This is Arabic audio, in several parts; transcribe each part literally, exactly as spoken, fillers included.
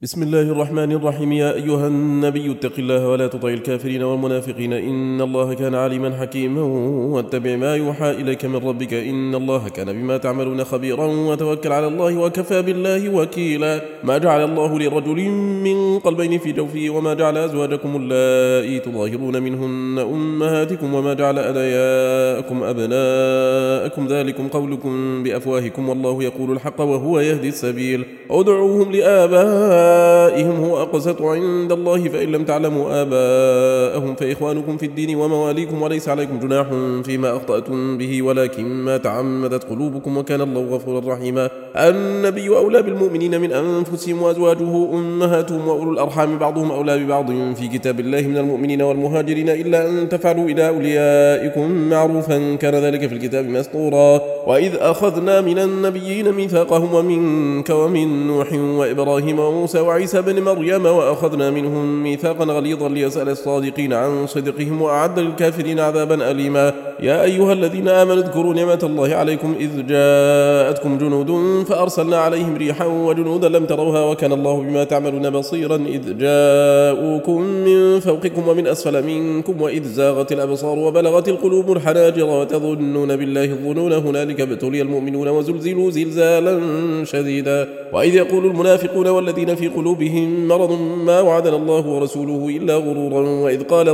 بسم الله الرحمن الرحيم. يا أيها النبي اتق الله ولا تطع الكافرين والمنافقين إن الله كان عليما حكيما واتبع ما يوحى إليك من ربك إن الله كان بما تعملون خبيرا وتوكل على الله وكفى بالله وكيلا. ما جعل الله لرجل من قلبين في جوفه وما جعل أزواجكم اللائي تظاهرون منهن أمهاتكم وما جعل أدعياءكم أبناءكم ذلكم قولكم بأفواهكم والله يقول الحق وهو يهدي السبيل. ادعوهم لآبائهم هو أقسط عند الله فإن لم تعلموا آباءهم فإخوانكم في الدين ومواليكم وليس عليكم جناح فيما أخطأتم به ولكن ما تعمدت قلوبكم وكان الله غفورا رحيما. النبي أولى بالمؤمنين من أنفسهم وأزواجه أمهاتهم وأولو الأرحام بعضهم أولى ببعض في كتاب الله من المؤمنين والمهاجرين إلا أن تفعلوا إلى أوليائكم معروفا كان ذلك في الكتاب مسطورا. وإذ أخذنا من النبيين ميثاقهم ومنك ومن نوح وإبراهيم وموسى وعيسى بن مريم وأخذنا منهم ميثاقا غليظا ليسأل الصادقين عن صدقهم وأعد للكافرين عذابا أليما. يا أيها الذين آمنوا اذكروا نعمة الله عليكم إذ جاءتكم جنود فأرسلنا عليهم ريحا وجنودا لم تروها وكان الله بما تعملون بصيرا. إذ جاءوكم من فوقكم ومن أسفل منكم وإذ زاغت الأبصار وبلغت القلوب الحناجر وتظنون بالله الظنون هنالك ابتلي المؤمنون وزلزلوا زلزالا شديدا. وإذ يقول المنافقون والذين في قلوبهم مرض ما وعدنا الله ورسوله إلا غرورا. وإذ قالت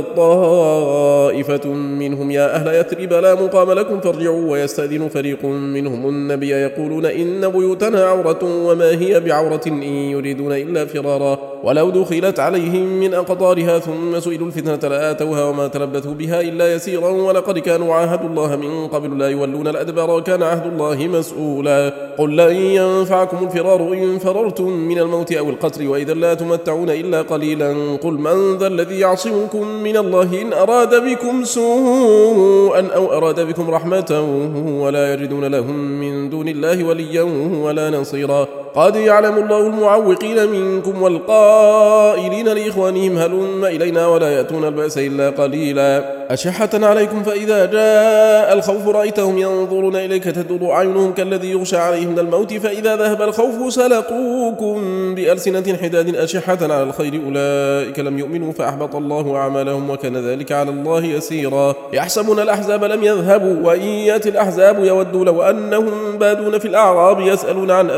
طائفة منهم يا أهل يثرب لا مقام لكم فارجعوا ويستأذن فريق منهم النبي يقولون إن بيوتنا عورة وما هي بعورة إن يريدون إلا فرارا. ولو دخلت عليهم من أقطارها ثم سئلوا الفتنة لآتوها وما تلبثوا بها إلا يسيرا ولقد كانوا عاهدوا الله من قبل لا يولون الأدبار وكان عهد الله مسؤولا. قل لن ينفعكم الفرار إن فررتم من الموت أو القتل وإذا لا تمتعون إلا قليلا. قل من ذا الذي يعصمكم من الله إن أراد بكم سوءا أو أراد بكم رحمة ولا يجدون لهم من دون الله وليا ولا نصيرا. قد يعلم الله المعوقين منكم والقائلين لإخوانهم هلم إلينا ولا يأتون البأس إلا قليلا. أشحة عليكم فإذا جاء الخوف رأيتهم ينظرون إليك تدور أعينهم كالذي يغشى عليه من الموت فإذا ذهب الخوف سلقوكم بألسنة حداد أشحة على الخير أولئك لم يؤمنوا فأحبط الله أعمالهم وكان ذلك على الله يسيرا. يحسبون الأحزاب لم يذهبوا وإن يأتي الأحزاب يودوا لو أنهم بادون في الأعراب يسألون عن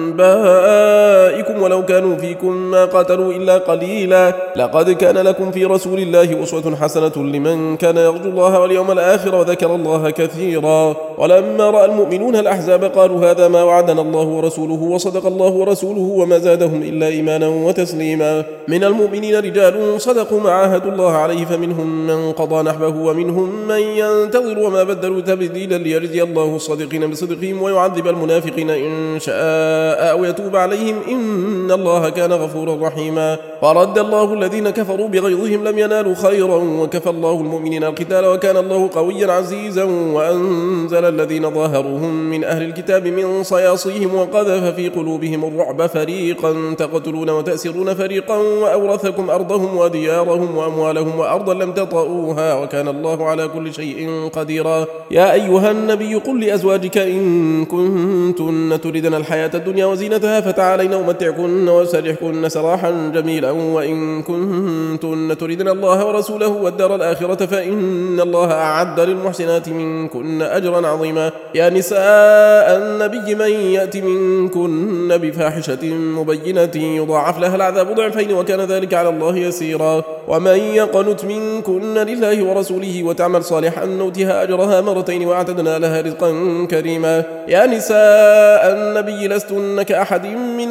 أنبائكم ولو كانوا فيكم ما قاتلوا إلا قليلا. لقد كان لكم في رسول الله أسوة حسنة لمن كان يرجو الله واليوم الآخر وذكر الله كثيرا. ولما رأى المؤمنون الأحزاب قالوا هذا ما وعدنا الله ورسوله وصدق الله ورسوله وما زادهم إلا إيمانا وتسليما. من المؤمنين رجال صدقوا ما عاهدوا الله عليه فمنهم من قضى نحبه ومنهم من ينتظر وما بدلوا تبديلا ليجزي الله الصادقين بصدقهم ويعذب المنافقين إن شاء أو يتوب عليهم إن الله كان غفورا رحيما. ورد الله الذين كفروا بغيظهم لم ينالوا خيرا وكفى الله المؤمنين القتال وكان الله قويا عزيزا. وأنزل الذين ظاهروهم من أهل الكتاب من صياصيهم وقذف في قلوبهم الرعب فريقا تقتلون وتأسرون فريقا وأورثكم أرضهم وديارهم وأموالهم وأرضا لم تطئوها وكان الله على كل شيء قديرا. يا أيها النبي قل لأزواجك إن كنتن تردن الحياة الدنيا وزينتها فتعالين أمتعكن وأسرحكن سراحا جميلا وإن كنتن تردن الله ورسوله والدار الآخرة فإن الله أعد للمحسنات منكن أجرا عظيما. يا نساء النبي من يأتي منكن بفاحشة مبينة يضاعف لها العذاب ضعفين وكان ذلك على الله يسيرا. ومن يقنت منكن لله ورسوله وتعمل صالحا نؤتها أجرها مرتين وأعتدنا لها رزقا كريما. يا نساء النبي لستن كأحد من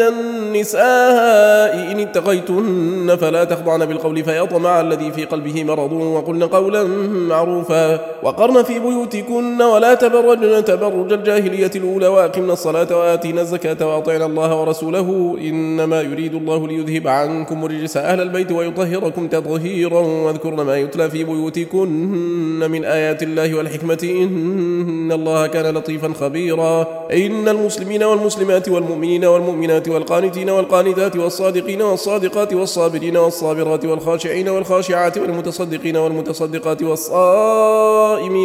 النساء إن اتقيتن فلا تخضعن بالقول فيطمع الذي في قلبه مرض وقلن قولا معروفا. وقرن في بيوتكن ولا تبرجن تبرج الجاهلية الأولى وأقمنا الصلاة وآتينا الزكاة وأطعنا الله ورسوله إنما يريد الله ليذهب عنكم الرجس أهل البيت ويطهركم تطهيرا. واذكرن ما يتلى في بيوتكن من آيات الله والحكمة إن الله كان لطيفا خبيرا. إن المسلمين والمسلمات والمؤمنين والمؤمنات والقانتين والقانتات والصادقين والصادقات والصابرين والصابرات والخاشعين والخاشعات والمتصدقين والمتصدقات والصادقات والصائمين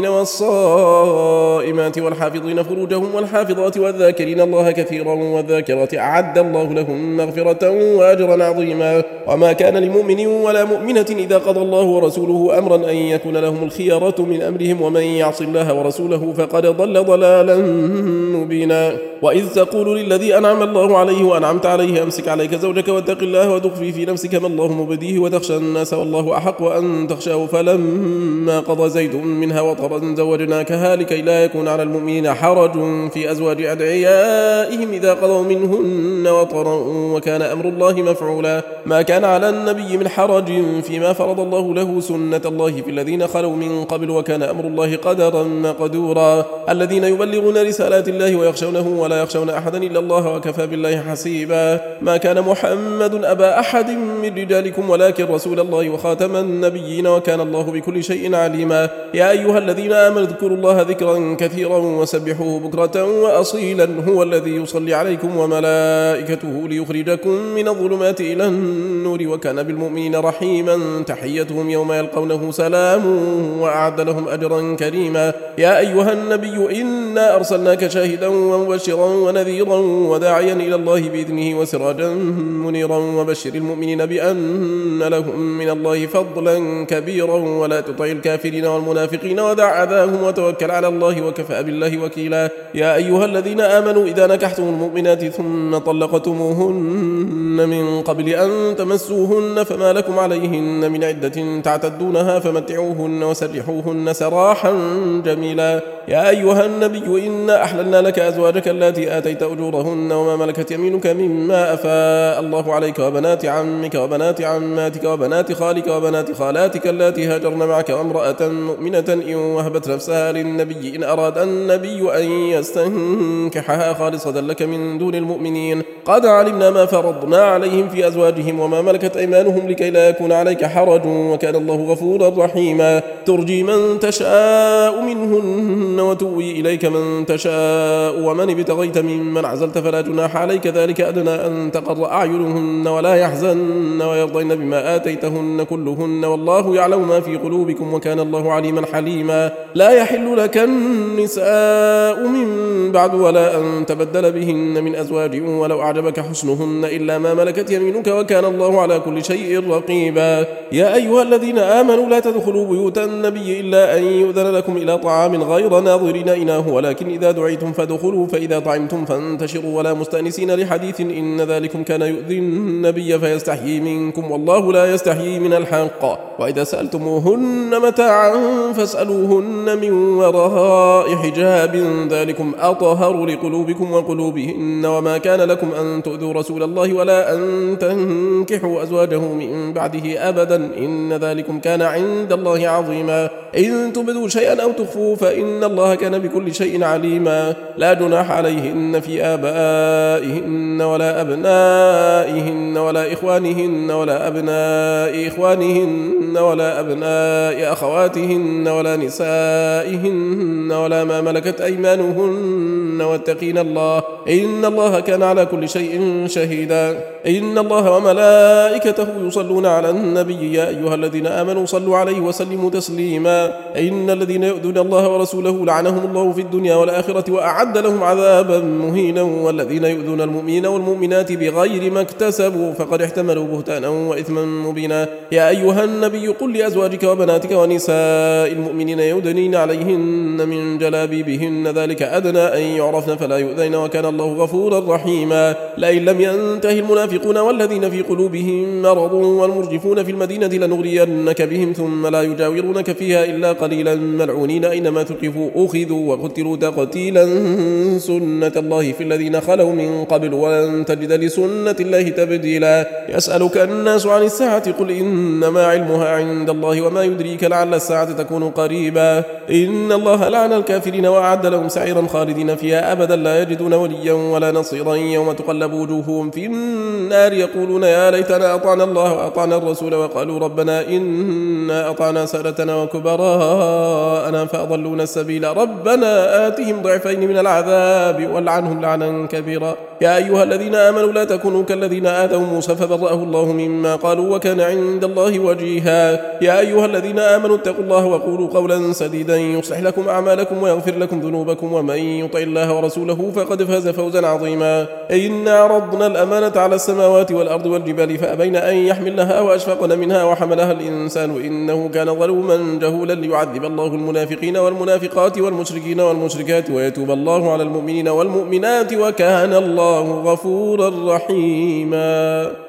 والصائمات والحافظين فروجهم والحافظات والذاكرين الله كثيرا والذاكرات أعد الله لهم مغفرة وأجرا عظيما. وما كان لمؤمن ولا مؤمنة إذا قضى الله ورسوله أمرا أن يكون لهم الخيرة من أمرهم ومن يعص الله ورسوله فقد ضل ضلالا مبينا. وإذ تقول للذي أنعم الله عليه وأنعمت عليه أمسك عليك زوجك واتق الله وتخفي في نفسك ما الله مبديه وتخشى الناس والله أحق أن تخشاه فلما قضى زيد منها وطرا زوجناكها لكي لا يكون على المؤمنين حرج في أزواج أدعيائهم إذا قضوا منهن وطرا وكان أمر الله مفعولا. ما كان على النبي من حرج فيما فرض الله له سنة الله في الذين خلوا من قبل وكان أمر الله قدرا مقدورا. الذين يبلغون رسالات الله ويخشونه ولا يخشون أحدا إلا الله وكفى بالله حسيبا. ما كان محمد أبا أحد من رجالكم ولكن رسول الله وخاتم النبيين وكان الله بكل شيء عليما. يا أيها الذين آمنوا اذكروا الله ذكرا كثيرا وسبحوه بكرة وأصيلا هو الذي يصلي عليكم وملائكته ليخرجكم من الظلمات إلى النور وكان بالمؤمنين رحيما. تحيتهم يوم يلقونه سلام وأعد لهم أجرا كريما. يا أيها النبي إنا أرسلناك شاهدا ومبشرا ونذيرا وداعيا إلى الله بإذنه وسراجا منيرا وبشر المؤمنين بأن لهم من الله فضلا كبيرا ولا تطع الكافرين والمنافقين ودع أذاهم وتوكل على الله وكفى بالله وكيلا. يا أيها الذين آمنوا إذا نكحتم المؤمنات ثم طلقتموهن من قبل أن تمسوهن فما لكم عليهن من عدة تعتدونها فمتعوهن وسرحوهن سراحا جميلا. يا أيها النبي إنا أحللنا لك أزواجك التي آتيت أجورهن وما ملكت يمينك مما أفاء الله عليك وبنات عمك وبنات عماتك وبنات خالك وبنات خالاتك التي هاجرن معك وامرأة مؤمنة إن وهبت نفسها للنبي إن أراد النبي أن يستنكحها خالصة لك من دون المؤمنين. قد علمنا ما فرضنا عليهم في أزواجهم وما ملكت أيمانهم لكي لا يكون عليك حرج وكان الله غفورا رحيما. ترجي من تشاء منهن وتؤوي إليك من تشاء ومن ابتغيت ممن عزلت فلا جناح عليك ذلك أدنى أن تقر أعينهن ولا يحزن ويرضين بما آتيتهن كلهن والله يعلم ما في قلوبكم وكان الله عليما حليما. لا يحل لك النساء من بعد ولا أن تبدل بهن من أزواج ولو أعجبك حسنهن إلا ما ملكت يمينك وكان الله على كل شيء رقيبا. يا أيها الذين آمنوا لا تدخلوا بيوت النبي إلا أن يؤذن لكم إلى طعام غير ناظرين إناه ولكن إذا دعيتم فادخلوا فإذا طعمتم فانتشروا ولا مستأنسين لحديث إن ذلكم كان يؤذي النبي فيستحيي منكم والله لا يستحيي من الحق. وإذا سألتموهن متاعا فاسألوهن من وراء حجاب ذلكم أطهر لقلوبكم وقلوبهن. وما كان لكم أن تؤذوا رسول الله ولا أن تنكحوا أزواجه من بعده أبدا إن ذلكم كان عند الله عظيما. إن تبدوا شيئا أو تخفوه فإن الله كان بكل شيء عليما. لا جناح عليهن في آبائهن ولا أبنائهن ولا إخوانهن ولا أبناء إخوانهن ولا أبناء أخواتهن ولا نسائهن ولا ما ملكت أيمانهن واتقين الله إن الله كان على كل شيء شهيدا. إن الله وملائكته يصلون على النبي يا أيها الذين آمنوا صلوا عليه وسلموا تسليما. إن الذين يؤذون الله ورسوله لعنهم الله في الدنيا والآخرة وأعد لهم عذابا مهينا. والذين يؤذون المؤمنين والمؤمنات بغير ما اكتسبوا فقد احتملوا بهتانا وإثما مبينا. يا أيها النبي قل لأزواجك وبناتك ونساء المؤمنين يدنين عليهن من جلابيبهن ذلك أدنى أن يعرفن فلا يؤذين وكان الله غفورا رحيما. لئن لم ينتهي المنافقون والذين في قلوبهم مرض والمرجفون في المدينة لنغرينك بهم ثم لا يجاورونك فيها إلا قليلا ملعونين أينما ثقفوا أخذوا وقتلوا تقتيلا. سنة الله في الذين خلوا من قبل ولن تجد لسنة الله تبديلا. يسألك الناس عن الساعة قل إنما علمها عند الله وما يدريك لعل الساعة تكون قريبا. إن الله لعن الكافرين وأعد لهم سعيرا خالدين فيها أبدا لا يجدون وليا ولا نصيرا. يوم تقلب وجوههم في النار يقولون يا ليتنا أطعنا الله وأطعنا الرسول وقالوا ربنا إنا أطعنا سادتنا وكبراءنا فأضلونا السبيل ربنا آتهم ضعفين من العذاب والعنهم لعنا كبيرا. يا أيها الذين آمنوا لا تكونوا كالذين آتوا موسى فبرأه الله مما قالوا وكان عند الله وجيها. سبيلا. يا أيها الذين آمنوا اتقوا الله وقولوا قولا سديدا يصلح لكم أعمالكم ويغفر لكم ذنوبكم ومن يطع الله ورسوله فقد فاز فوزا عظيما. إنا عرضنا الأمانة على السماوات والأرض والجبال فأبين أن يحملنها وأشفقن منها وحملها الإنسان إنه كان ظلوما جهولا ليعذب الله المنافقين والمنافقات والمشركين والمشركات ويتوب الله على المؤمنين والمؤمنات وكان الله غفورا رحيما.